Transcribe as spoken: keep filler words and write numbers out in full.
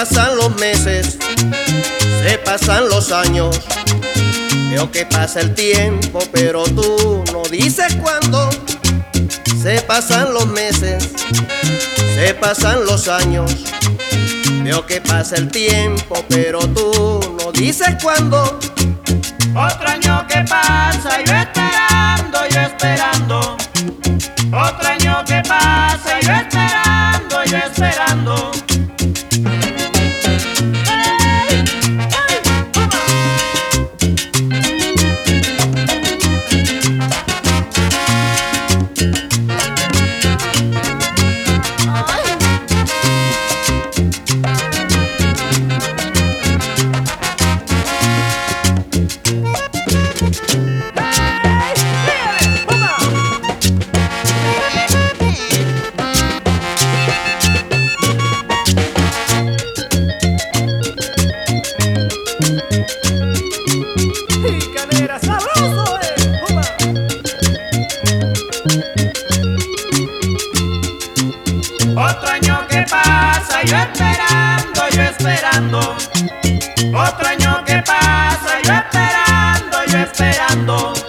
pasan los meses, se pasan los años. Veo que pasa el tiempo, pero tú no dices cuándo. Se pasan los meses, se pasan los años. Veo que pasa el tiempo, pero tú no dices cuándo. Otro año que pasa, yo esperando, yo esperando. Otro año que pasa, yo esperando, yo esperando. Otro año que pasa, yo esperando, yo esperando. Otro año que pasa, yo esperando, yo esperando.